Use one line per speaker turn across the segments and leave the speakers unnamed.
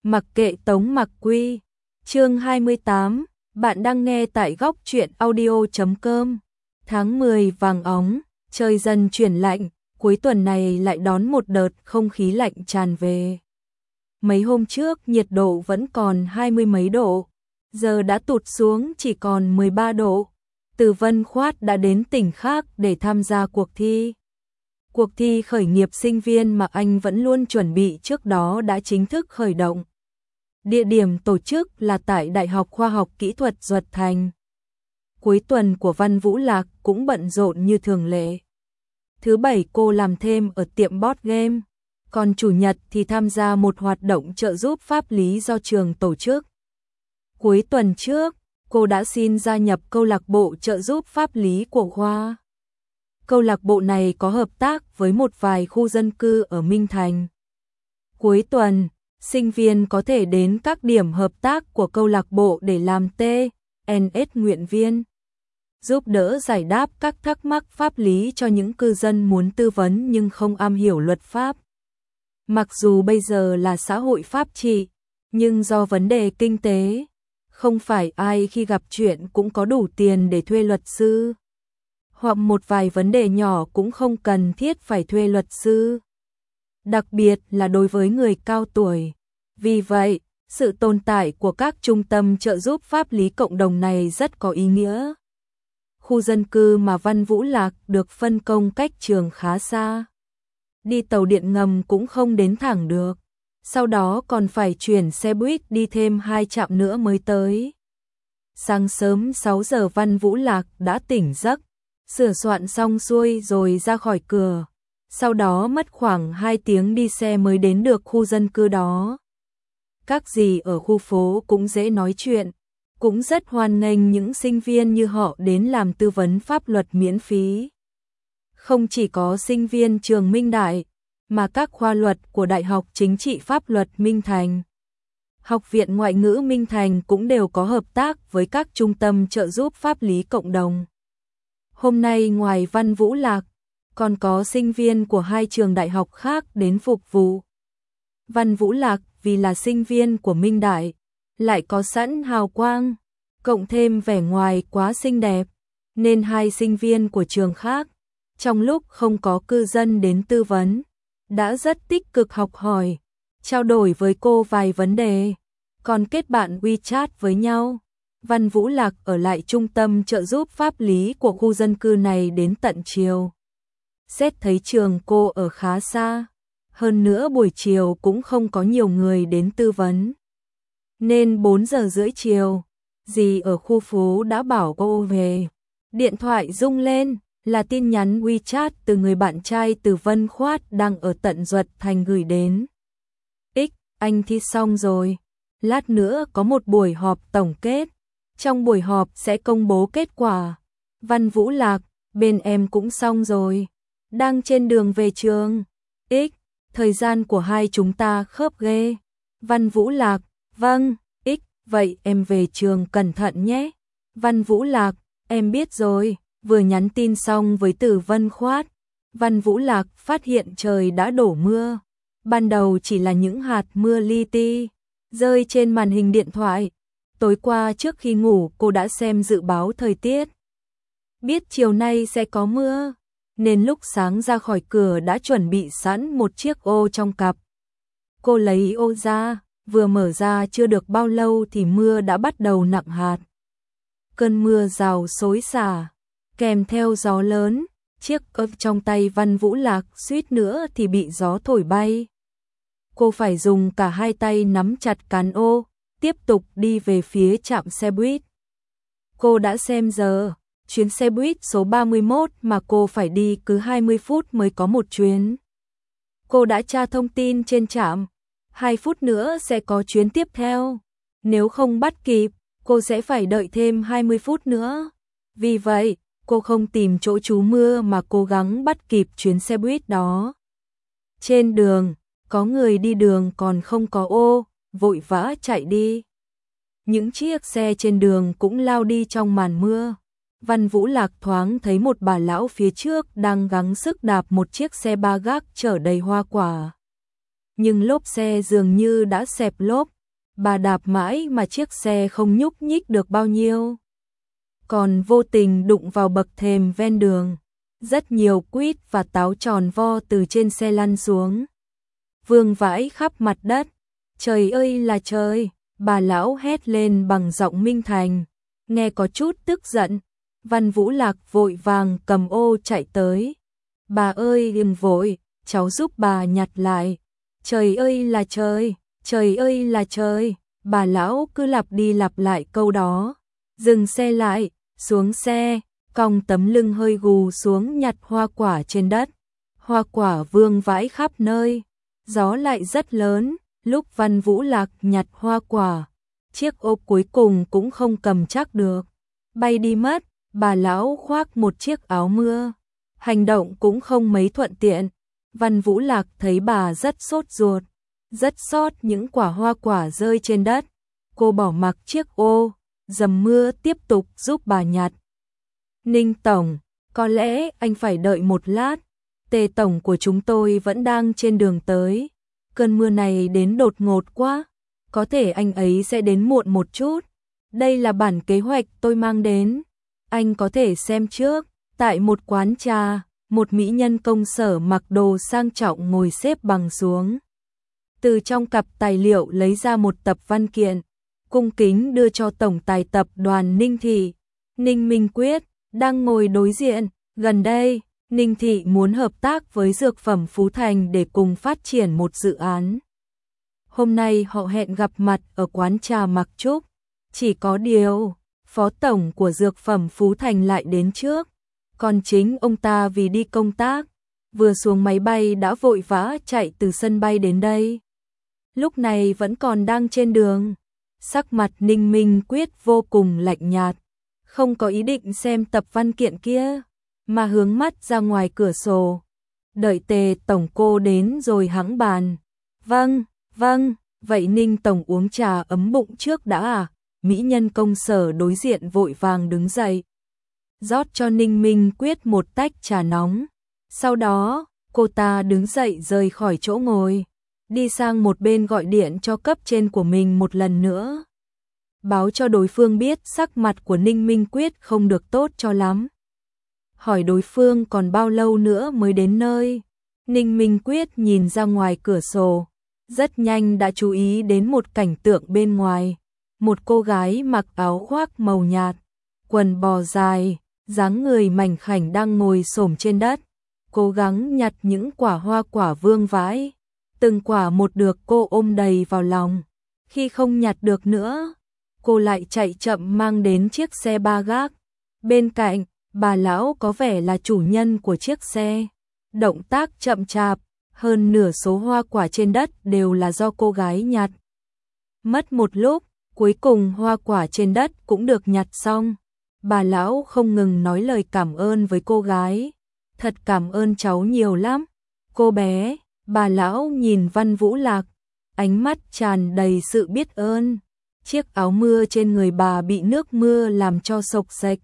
Mặc kệ Tống Mặc Quy. Chương 28, bạn đang nghe tại góc truyện audio.com. Tháng 10 vàng óng, trời dần chuyển lạnh, cuối tuần này lại đón một đợt không khí lạnh tràn về. Mấy hôm trước nhiệt độ vẫn còn 20 mấy độ, giờ đã tụt xuống chỉ còn 13 độ. Từ Vân Khoát đã đến tỉnh khác để tham gia cuộc thi. Cuộc thi khởi nghiệp sinh viên mà anh vẫn luôn chuẩn bị trước đó đã chính thức khởi động. Địa điểm tổ chức là tại Đại học Khoa học Kỹ thuật Duật Thành. Cuối tuần của Văn Vũ Lạc cũng bận rộn như thường lệ. Thứ bảy cô làm thêm ở tiệm board game, còn chủ nhật thì tham gia một hoạt động trợ giúp pháp lý do trường tổ chức. Cuối tuần trước, cô đã xin gia nhập câu lạc bộ trợ giúp pháp lý của khoa. Câu lạc bộ này có hợp tác với một vài khu dân cư ở Minh Thành. Cuối tuần, sinh viên có thể đến các điểm hợp tác của câu lạc bộ để làm TNS nguyện viên, giúp đỡ giải đáp các thắc mắc pháp lý cho những cư dân muốn tư vấn nhưng không am hiểu luật pháp. Mặc dù bây giờ là xã hội pháp trị, nhưng do vấn đề kinh tế, không phải ai khi gặp chuyện cũng có đủ tiền để thuê luật sư. Hoặc một vài vấn đề nhỏ cũng không cần thiết phải thuê luật sư. Đặc biệt là đối với người cao tuổi. Vì vậy, sự tồn tại của các trung tâm trợ giúp pháp lý cộng đồng này rất có ý nghĩa. Khu dân cư mà Văn Vũ Lạc được phân công cách trường khá xa. Đi tàu điện ngầm cũng không đến thẳng được. Sau đó còn phải chuyển xe buýt đi thêm 2 trạm nữa mới tới. Sáng sớm 6 giờ Văn Vũ Lạc đã tỉnh giấc, sửa soạn xong xuôi rồi ra khỏi cửa. Sau đó mất khoảng 2 tiếng đi xe mới đến được khu dân cư đó. Các dì ở khu phố cũng dễ nói chuyện, cũng rất hoan nghênh những sinh viên như họ đến làm tư vấn pháp luật miễn phí. Không chỉ có sinh viên trường Minh Đại, mà các khoa luật của Đại học Chính trị Pháp luật Minh Thành, Học viện Ngoại ngữ Minh Thành cũng đều có hợp tác với các trung tâm trợ giúp pháp lý cộng đồng. Hôm nay ngoài Văn Vũ Lạc, còn có sinh viên của 2 trường đại học khác đến phục vụ. Văn Vũ Lạc vì là sinh viên của Minh Đại, lại có sẵn hào quang, cộng thêm vẻ ngoài quá xinh đẹp, nên 2 sinh viên của trường khác, trong lúc không có cư dân đến tư vấn, đã rất tích cực học hỏi, trao đổi với cô vài vấn đề, còn kết bạn WeChat với nhau. Văn Vũ Lạc ở lại trung tâm trợ giúp pháp lý của khu dân cư này đến tận chiều. Xét thấy trường cô ở khá xa, hơn nữa buổi chiều cũng không có nhiều người đến tư vấn. Nên 4 giờ rưỡi chiều, dì ở khu phố đã bảo cô về. Điện thoại rung lên, là tin nhắn WeChat từ người bạn trai từ Vân Khoát đang ở tận Duật Thành gửi đến. Anh thi xong rồi, lát nữa có một buổi họp tổng kết. Trong buổi họp sẽ công bố kết quả. Văn Vũ Lạc, bên em cũng xong rồi, đang trên đường về trường. Thời gian của hai chúng ta khớp ghê. Văn Vũ Lạc, vâng. Vậy em về trường cẩn thận nhé. Văn Vũ Lạc, em biết rồi. Vừa nhắn tin xong với Từ Vân Khoát, Văn Vũ Lạc phát hiện trời đã đổ mưa. Ban đầu chỉ là những hạt mưa li ti rơi trên màn hình điện thoại. Tối qua trước khi ngủ cô đã xem dự báo thời tiết. Biết chiều nay sẽ có mưa, nên lúc sáng ra khỏi cửa đã chuẩn bị sẵn một chiếc ô trong cặp. Cô lấy ô ra, vừa mở ra chưa được bao lâu thì mưa đã bắt đầu nặng hạt. Cơn mưa rào xối xả, kèm theo gió lớn, chiếc ô trong tay Văn Vũ Lạc suýt nữa thì bị gió thổi bay. Cô phải dùng cả hai tay nắm chặt cán ô, tiếp tục đi về phía trạm xe buýt. Cô đã xem giờ, chuyến xe buýt số 31 mà cô phải đi cứ 20 phút mới có một chuyến. Cô đã tra thông tin trên trạm, 2 phút nữa sẽ có chuyến tiếp theo. Nếu không bắt kịp, cô sẽ phải đợi thêm 20 phút nữa. Vì vậy, cô không tìm chỗ trú mưa mà cố gắng bắt kịp chuyến xe buýt đó. Trên đường, có người đi đường còn không có ô, vội vã chạy đi. Những chiếc xe trên đường cũng lao đi trong màn mưa. Văn Vũ Lạc thoáng thấy một bà lão phía trước đang gắng sức đạp một chiếc xe ba gác chở đầy hoa quả. Nhưng lốp xe dường như đã xẹp lốp, bà đạp mãi mà chiếc xe không nhúc nhích được bao nhiêu. Còn vô tình đụng vào bậc thềm ven đường. Rất nhiều quýt và táo tròn vo từ trên xe lăn xuống, vương vãi khắp mặt đất. Trời ơi là trời, bà lão hét lên bằng giọng minh thành, nghe có chút tức giận. Văn Vũ Lạc vội vàng cầm ô chạy tới. Bà ơi đừng vội, cháu giúp bà nhặt lại. Trời ơi là trời, trời ơi là trời, bà lão cứ lặp đi lặp lại câu đó. Dừng xe lại, xuống xe, cong tấm lưng hơi gù xuống nhặt hoa quả trên đất. Hoa quả vương vãi khắp nơi, gió lại rất lớn. Lúc Văn Vũ Lạc nhặt hoa quả, chiếc ô cuối cùng cũng không cầm chắc được, bay đi mất. Bà lão khoác một chiếc áo mưa, hành động cũng không mấy thuận tiện. Văn Vũ Lạc thấy bà rất sốt ruột, rất xót những quả hoa quả rơi trên đất. Cô bỏ mặc chiếc ô, dầm mưa tiếp tục giúp bà nhặt. Ninh tổng, có lẽ anh phải đợi một lát, Tề tổng của chúng tôi vẫn đang trên đường tới. Cơn mưa này đến đột ngột quá, có thể anh ấy sẽ đến muộn một chút. Đây là bản kế hoạch tôi mang đến, anh có thể xem trước. Tại một quán trà, một mỹ nhân công sở mặc đồ sang trọng ngồi xếp bằng xuống. Từ trong cặp tài liệu lấy ra một tập văn kiện, cung kính đưa cho tổng tài tập đoàn Ninh Thị. Ninh Minh Quyết đang ngồi đối diện. Gần đây, Ninh Thị muốn hợp tác với Dược phẩm Phú Thành để cùng phát triển một dự án. Hôm nay họ hẹn gặp mặt ở quán trà Mặc Trúc. Chỉ có điều, phó tổng của Dược phẩm Phú Thành lại đến trước. Còn chính ông ta vì đi công tác, vừa xuống máy bay đã vội vã chạy từ sân bay đến đây. Lúc này vẫn còn đang trên đường. Sắc mặt Ninh Minh Quyết vô cùng lạnh nhạt, không có ý định xem tập văn kiện kia, mà hướng mắt ra ngoài cửa sổ. Đợi Tề tổng cô đến rồi hẵng bàn. Vâng, vâng, vậy Ninh tổng uống trà ấm bụng trước đã à? Mỹ nhân công sở đối diện vội vàng đứng dậy, rót cho Ninh Minh Quyết một tách trà nóng. Sau đó, cô ta đứng dậy rời khỏi chỗ ngồi, đi sang một bên gọi điện cho cấp trên của mình một lần nữa, báo cho đối phương biết sắc mặt của Ninh Minh Quyết không được tốt cho lắm. Hỏi đối phương còn bao lâu nữa mới đến nơi. Ninh Minh Quyết nhìn ra ngoài cửa sổ, rất nhanh đã chú ý đến một cảnh tượng bên ngoài. Một cô gái mặc áo khoác màu nhạt, quần bò dài, dáng người mảnh khảnh đang ngồi xổm trên đất, cố gắng nhặt những quả hoa quả vương vãi. Từng quả một được cô ôm đầy vào lòng. Khi không nhặt được nữa, cô lại chạy chậm mang đến chiếc xe ba gác. Bên cạnh, bà lão có vẻ là chủ nhân của chiếc xe. Động tác chậm chạp, hơn nửa số hoa quả trên đất đều là do cô gái nhặt. Mất một lúc, cuối cùng hoa quả trên đất cũng được nhặt xong. Bà lão không ngừng nói lời cảm ơn với cô gái. Thật cảm ơn cháu nhiều lắm, cô bé. Bà lão nhìn Văn Vũ Lạc, ánh mắt tràn đầy sự biết ơn. Chiếc áo mưa trên người bà bị nước mưa làm cho xộc xệch.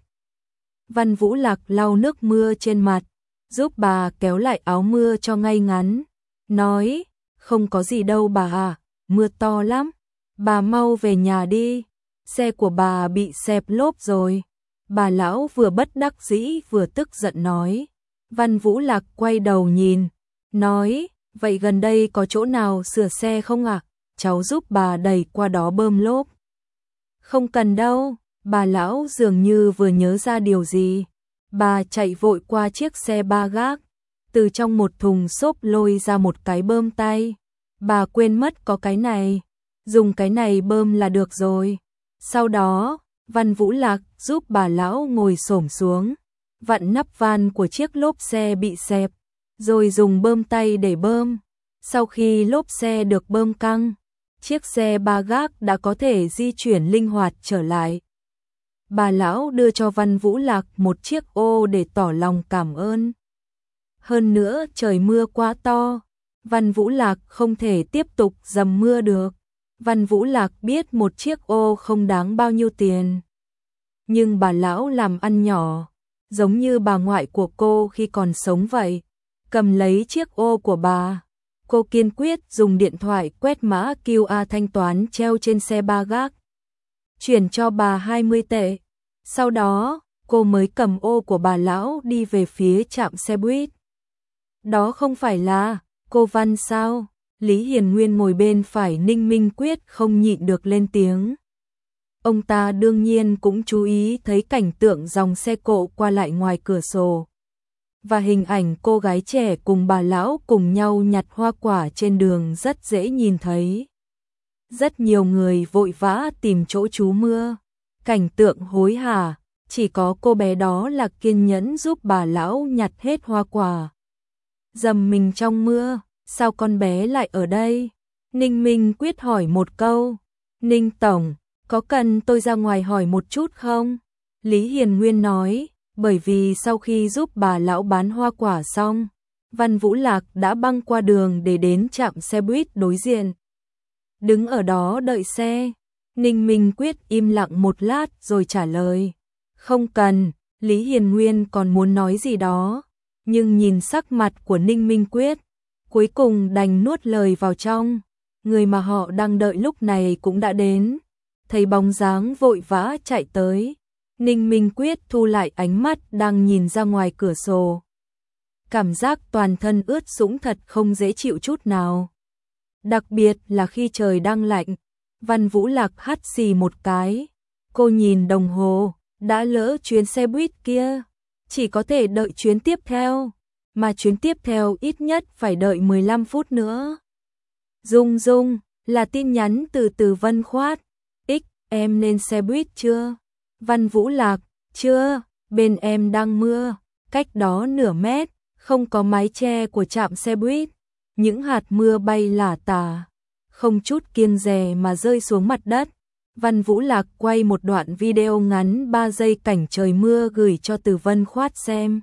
Văn Vũ Lạc lau nước mưa trên mặt, giúp bà kéo lại áo mưa cho ngay ngắn. Nói, không có gì đâu bà à, mưa to lắm. Bà mau về nhà đi, xe của bà bị xẹp lốp rồi. Bà lão vừa bất đắc dĩ vừa tức giận nói. Văn Vũ Lạc quay đầu nhìn, nói, vậy gần đây có chỗ nào sửa xe không ạ? Cháu giúp bà đẩy qua đó bơm lốp. Không cần đâu, bà lão dường như vừa nhớ ra điều gì. Bà chạy vội qua chiếc xe ba gác, từ trong một thùng xốp lôi ra một cái bơm tay. Bà quên mất có cái này, dùng cái này bơm là được rồi. Sau đó, Văn Vũ Lạc giúp bà lão ngồi xổm xuống, vặn nắp van của chiếc lốp xe bị xẹp, rồi dùng bơm tay để bơm. Sau khi lốp xe được bơm căng, chiếc xe ba gác đã có thể di chuyển linh hoạt trở lại. Bà lão đưa cho Văn Vũ Lạc một chiếc ô để tỏ lòng cảm ơn. Hơn nữa trời mưa quá to, Văn Vũ Lạc không thể tiếp tục dầm mưa được. Văn Vũ Lạc biết một chiếc ô không đáng bao nhiêu tiền. Nhưng bà lão làm ăn nhỏ, giống như bà ngoại của cô khi còn sống vậy. Cầm lấy chiếc ô của bà, cô kiên quyết dùng điện thoại quét mã QR thanh toán treo trên xe ba gác, chuyển cho bà 20 tệ. Sau đó, cô mới cầm ô của bà lão đi về phía trạm xe buýt. Đó không phải là cô Văn sao? Lý Hiền Nguyên ngồi bên phải Ninh Minh Quyết không nhịn được lên tiếng. Ông ta đương nhiên cũng chú ý thấy cảnh tượng dòng xe cộ qua lại ngoài cửa sổ. Và hình ảnh cô gái trẻ cùng bà lão cùng nhau nhặt hoa quả trên đường rất dễ nhìn thấy. Rất nhiều người vội vã tìm chỗ trú mưa. Cảnh tượng hối hả, chỉ có cô bé đó là kiên nhẫn giúp bà lão nhặt hết hoa quả. Dầm mình trong mưa, sao con bé lại ở đây? Ninh Minh Quyết hỏi một câu. Ninh Tổng, có cần tôi ra ngoài hỏi một chút không? Lý Hiền Nguyên nói, bởi vì sau khi giúp bà lão bán hoa quả xong, Văn Vũ Lạc đã băng qua đường để đến trạm xe buýt đối diện. Đứng ở đó đợi xe. Ninh Minh Quyết im lặng một lát rồi trả lời. Không cần, Lý Hiền Nguyên còn muốn nói gì đó, nhưng nhìn sắc mặt của Ninh Minh Quyết, cuối cùng đành nuốt lời vào trong. Người mà họ đang đợi lúc này cũng đã đến. Thấy bóng dáng vội vã chạy tới, Ninh Minh Quyết thu lại ánh mắt đang nhìn ra ngoài cửa sổ. Cảm giác toàn thân ướt sũng thật không dễ chịu chút nào. Đặc biệt là khi trời đang lạnh. Văn Vũ Lạc hắt xì một cái. Cô nhìn đồng hồ, đã lỡ chuyến xe buýt kia. Chỉ có thể đợi chuyến tiếp theo. Mà chuyến tiếp theo ít nhất phải đợi 15 phút nữa. Dung Dung, là tin nhắn từ Từ Vân Khoát. Em lên xe buýt chưa? Văn Vũ Lạc, chưa, bên em đang mưa, cách đó nửa mét, không có mái che của trạm xe buýt. Những hạt mưa bay lả tả, không chút kiêng dè mà rơi xuống mặt đất. Văn Vũ Lạc quay một đoạn video ngắn 3 giây cảnh trời mưa gửi cho Từ Vân Khoát xem.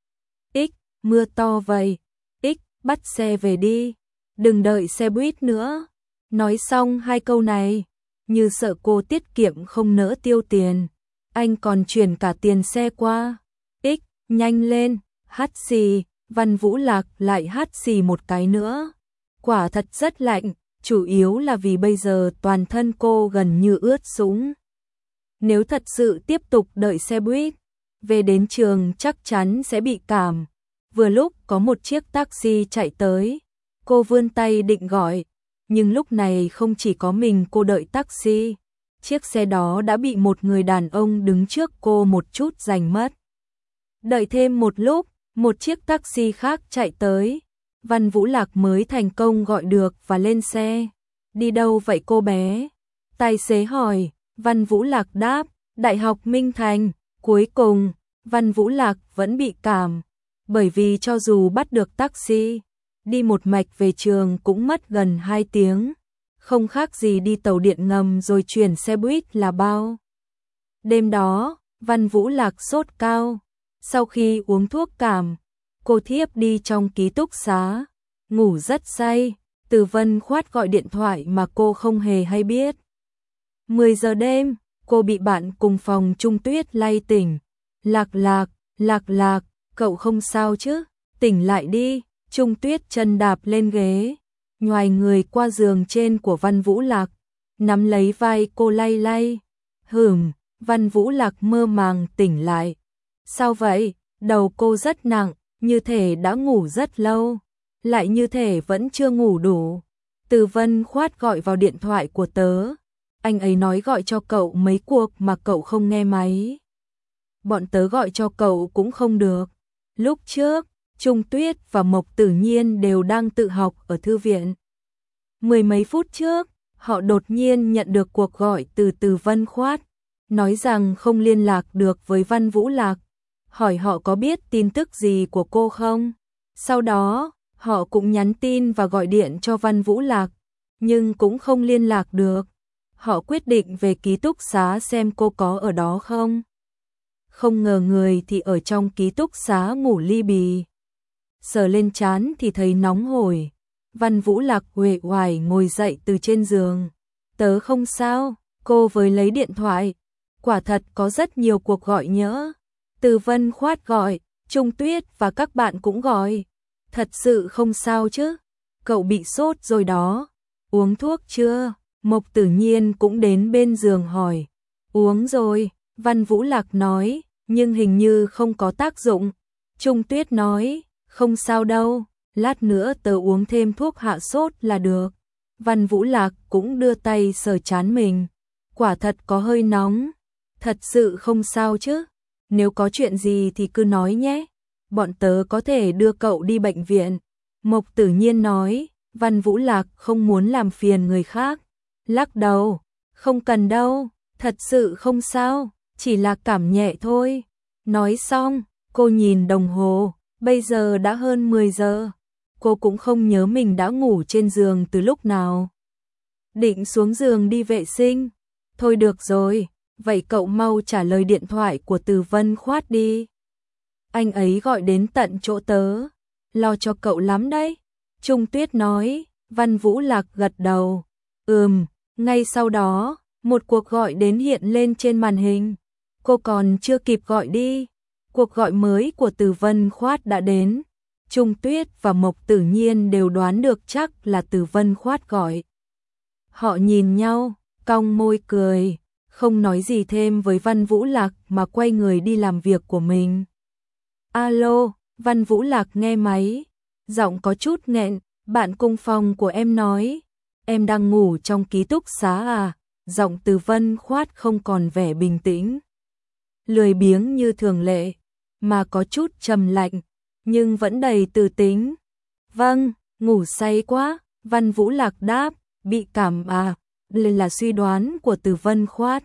Mưa to vậy, bắt xe về đi, đừng đợi xe buýt nữa. Nói xong 2 câu này, như sợ cô tiết kiệm không nỡ tiêu tiền, anh còn chuyển cả tiền xe qua. Nhanh lên, hắt xì. Văn Vũ Lạc lại hắt xì một cái nữa. Quả thật rất lạnh, chủ yếu là vì bây giờ toàn thân cô gần như ướt sũng. Nếu thật sự tiếp tục đợi xe buýt, về đến trường chắc chắn sẽ bị cảm. Vừa lúc có một chiếc taxi chạy tới, cô vươn tay định gọi, nhưng lúc này không chỉ có mình cô đợi taxi, chiếc xe đó đã bị một người đàn ông đứng trước cô một chút giành mất. Đợi thêm một lúc, một chiếc taxi khác chạy tới, Văn Vũ Lạc mới thành công gọi được và lên xe. Đi đâu vậy cô bé? Tài xế hỏi. Văn Vũ Lạc đáp, Đại học Minh Thành. Cuối cùng, Văn Vũ Lạc vẫn bị cảm, bởi vì cho dù bắt được taxi, đi một mạch về trường cũng mất gần 2 tiếng, không khác gì đi tàu điện ngầm rồi chuyển xe buýt là bao. Đêm đó, Văn Vũ Lạc sốt cao, sau khi uống thuốc cảm, cô thiếp đi trong ký túc xá, ngủ rất say. Từ Vân Khoát gọi điện thoại mà cô không hề hay biết. 10 giờ đêm, cô bị bạn cùng phòng Trung Tuyết lay tỉnh. Lạc, cậu không sao chứ? Tỉnh lại đi. Trung Tuyết chân đạp lên ghế, nhoài người qua giường trên của Văn Vũ Lạc, nắm lấy vai cô lay lay. Văn Vũ Lạc mơ màng tỉnh lại. Sao vậy? Đầu cô rất nặng, như thể đã ngủ rất lâu, lại như thể vẫn chưa ngủ đủ. Từ Vân Khoát gọi vào điện thoại của tớ. Anh ấy nói gọi cho cậu mấy cuộc mà cậu không nghe máy. Bọn tớ gọi cho cậu cũng không được. Lúc trước, Trung Tuyết và Mộc Tử Nhiên đều đang tự học ở thư viện. 10 mấy phút trước, họ đột nhiên nhận được cuộc gọi từ Từ Vân Khoát, nói rằng không liên lạc được với Văn Vũ Lạc, hỏi họ có biết tin tức gì của cô không. Sau đó, họ cũng nhắn tin và gọi điện cho Văn Vũ Lạc, nhưng cũng không liên lạc được. Họ quyết định về ký túc xá xem cô có ở đó không. Không ngờ người thì ở trong ký túc xá ngủ li bì. Sờ lên trán thì thấy nóng hổi. Văn Vũ Lạc uể oải ngồi dậy từ trên giường. Tớ không sao, cô với lấy điện thoại. Quả thật có rất nhiều cuộc gọi nhỡ. Từ Vân Khoát gọi, Trung Tuyết và các bạn cũng gọi. Thật sự không sao chứ? cậu bị sốt rồi đó, uống thuốc chưa? Mộc Tử Nhiên cũng đến bên giường hỏi. Uống rồi, Văn Vũ Lạc nói, nhưng hình như không có tác dụng. Trung Tuyết nói, không sao đâu, lát nữa tớ uống thêm thuốc hạ sốt là được. Văn Vũ Lạc cũng đưa tay sờ trán mình. Quả thật có hơi nóng. Thật sự không sao chứ? Nếu có chuyện gì thì cứ nói nhé. Bọn tớ có thể đưa cậu đi bệnh viện. Mộc Tử Nhiên nói. Văn Vũ Lạc không muốn làm phiền người khác. Lắc đầu. Không cần đâu. Thật sự không sao. Chỉ là cảm nhẹ thôi. Nói xong, cô nhìn đồng hồ. Bây giờ đã hơn 10 giờ. Cô cũng không nhớ mình đã ngủ trên giường từ lúc nào. Định xuống giường đi vệ sinh. Thôi được rồi, vậy cậu mau trả lời điện thoại của Từ Vân Khoát đi. Anh ấy gọi đến tận chỗ tớ. Lo cho cậu lắm đấy. Trung Tuyết nói. Văn Vũ Lạc gật đầu. Ngay sau đó, một cuộc gọi đến hiện lên trên màn hình. Cô còn chưa kịp gọi đi. Cuộc gọi mới của Từ Vân Khoát đã đến. Trung Tuyết và Mộc Tử Nhiên đều đoán được chắc là Từ Vân Khoát gọi. Họ nhìn nhau, cong môi cười, không nói gì thêm với Văn Vũ Lạc mà quay người đi làm việc của mình. Alo, Văn Vũ Lạc nghe máy, giọng có chút nghẹn, bạn cùng phòng của em nói, em đang ngủ trong ký túc xá à? Giọng Từ Vân Khoát không còn vẻ bình tĩnh, lười biếng như thường lệ, mà có chút trầm lạnh, nhưng vẫn đầy từ tính. Vâng, ngủ say quá, Văn Vũ Lạc đáp, bị cảm à? Là suy đoán của Từ Vân Khoát.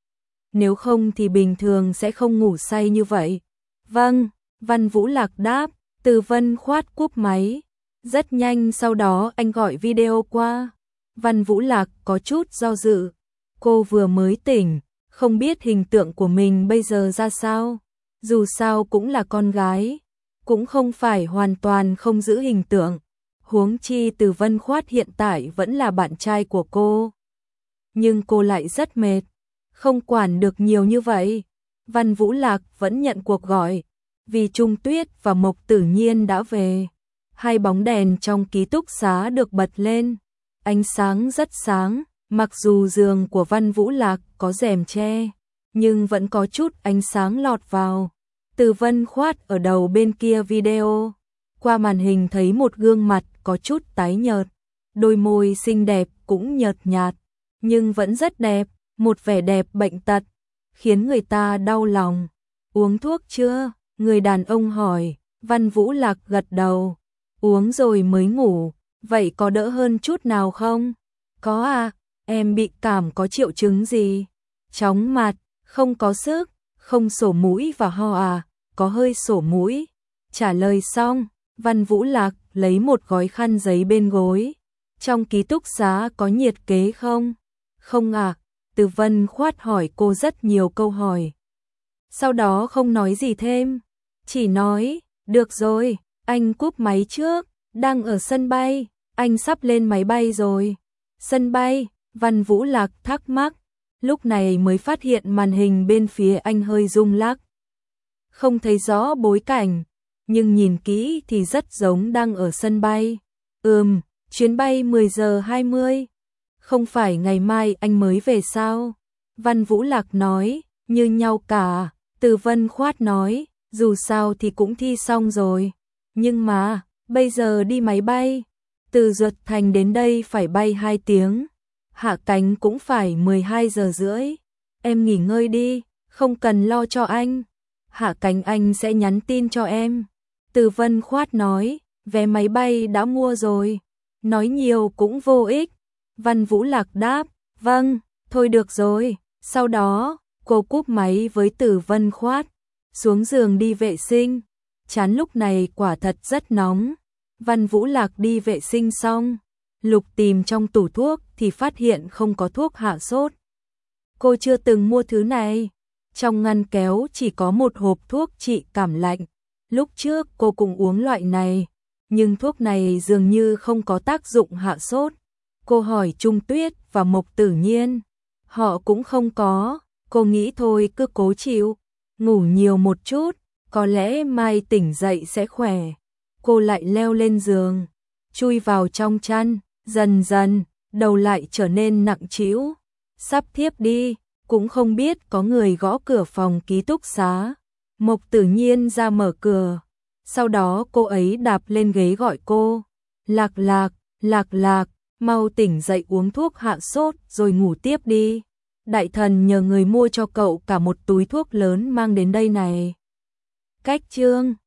Nếu không thì bình thường sẽ không ngủ say như vậy. Vâng, Văn Vũ Lạc đáp. Từ Vân Khoát cúp máy. Rất nhanh sau đó anh gọi video qua. Văn Vũ Lạc có chút do dự. Cô vừa mới tỉnh, không biết hình tượng của mình bây giờ ra sao. Dù sao cũng là con gái, cũng không phải hoàn toàn không giữ hình tượng. Huống chi Từ Vân Khoát hiện tại vẫn là bạn trai của cô. Nhưng cô lại rất mệt, không quản được nhiều như vậy. Văn Vũ Lạc vẫn nhận cuộc gọi, vì Trung Tuyết và Mộc Tử Nhiên đã về. Hai bóng đèn trong ký túc xá được bật lên, ánh sáng rất sáng, mặc dù giường của Văn Vũ Lạc có rèm che, nhưng vẫn có chút ánh sáng lọt vào. Từ Vân Khoát ở đầu bên kia video, qua màn hình thấy một gương mặt có chút tái nhợt, đôi môi xinh đẹp cũng nhợt nhạt, nhưng vẫn rất đẹp, một vẻ đẹp bệnh tật, khiến người ta đau lòng. Uống thuốc chưa? Người đàn ông hỏi. Văn Vũ Lạc gật đầu. Uống rồi mới ngủ. Vậy có đỡ hơn chút nào không? Có à, em bị cảm có triệu chứng gì? Chóng mặt, không có sức, không sổ mũi và ho à? Có hơi sổ mũi. Trả lời xong, Văn Vũ Lạc lấy một gói khăn giấy bên gối. Trong ký túc xá có nhiệt kế không? Không à, Từ Vân Khoát hỏi cô rất nhiều câu hỏi. Sau đó không nói gì thêm, chỉ nói, được rồi, anh cúp máy trước, đang ở sân bay, anh sắp lên máy bay rồi. Sân bay, Văn Vũ Lạc thắc mắc, lúc này mới phát hiện màn hình bên phía anh hơi rung lắc. Không thấy rõ bối cảnh, nhưng nhìn kỹ thì rất giống đang ở sân bay. Chuyến bay 10 giờ 20. Không phải ngày mai anh mới về sao? Văn Vũ Lạc nói, như nhau cả. Từ Vân Khoát nói, dù sao thì cũng thi xong rồi. Nhưng mà, bây giờ đi máy bay, từ Duật Thành đến đây phải bay 2 tiếng. Hạ cánh cũng phải 12 giờ rưỡi. Em nghỉ ngơi đi, không cần lo cho anh. Hạ cánh anh sẽ nhắn tin cho em. Từ Vân Khoát nói, vé máy bay đã mua rồi. Nói nhiều cũng vô ích. Văn Vũ Lạc đáp, vâng, thôi được rồi. Sau đó, cô cúp máy với Từ Vân Khoát, xuống giường đi vệ sinh. Chán lúc này quả thật rất nóng. Văn Vũ Lạc đi vệ sinh xong, lục tìm trong tủ thuốc thì phát hiện không có thuốc hạ sốt. Cô chưa từng mua thứ này. Trong ngăn kéo chỉ có một hộp thuốc trị cảm lạnh. Lúc trước cô cũng uống loại này, nhưng thuốc này dường như không có tác dụng hạ sốt. Cô hỏi Trung Tuyết và Mộc Tử Nhiên, họ cũng không có. Cô nghĩ thôi cứ cố chịu, ngủ nhiều một chút, có lẽ mai tỉnh dậy sẽ khỏe. Cô lại leo lên giường. chui vào trong chăn, dần dần, đầu lại trở nên nặng trĩu, sắp thiếp đi, cũng không biết có người gõ cửa phòng ký túc xá. Mộc Tử Nhiên ra mở cửa, sau đó cô ấy đạp lên ghế gọi cô, Lạc Lạc, Lạc Lạc, mau tỉnh dậy uống thuốc hạ sốt rồi ngủ tiếp đi. Đại thần nhờ người mua cho cậu cả một túi thuốc lớn mang đến đây này. Cách chương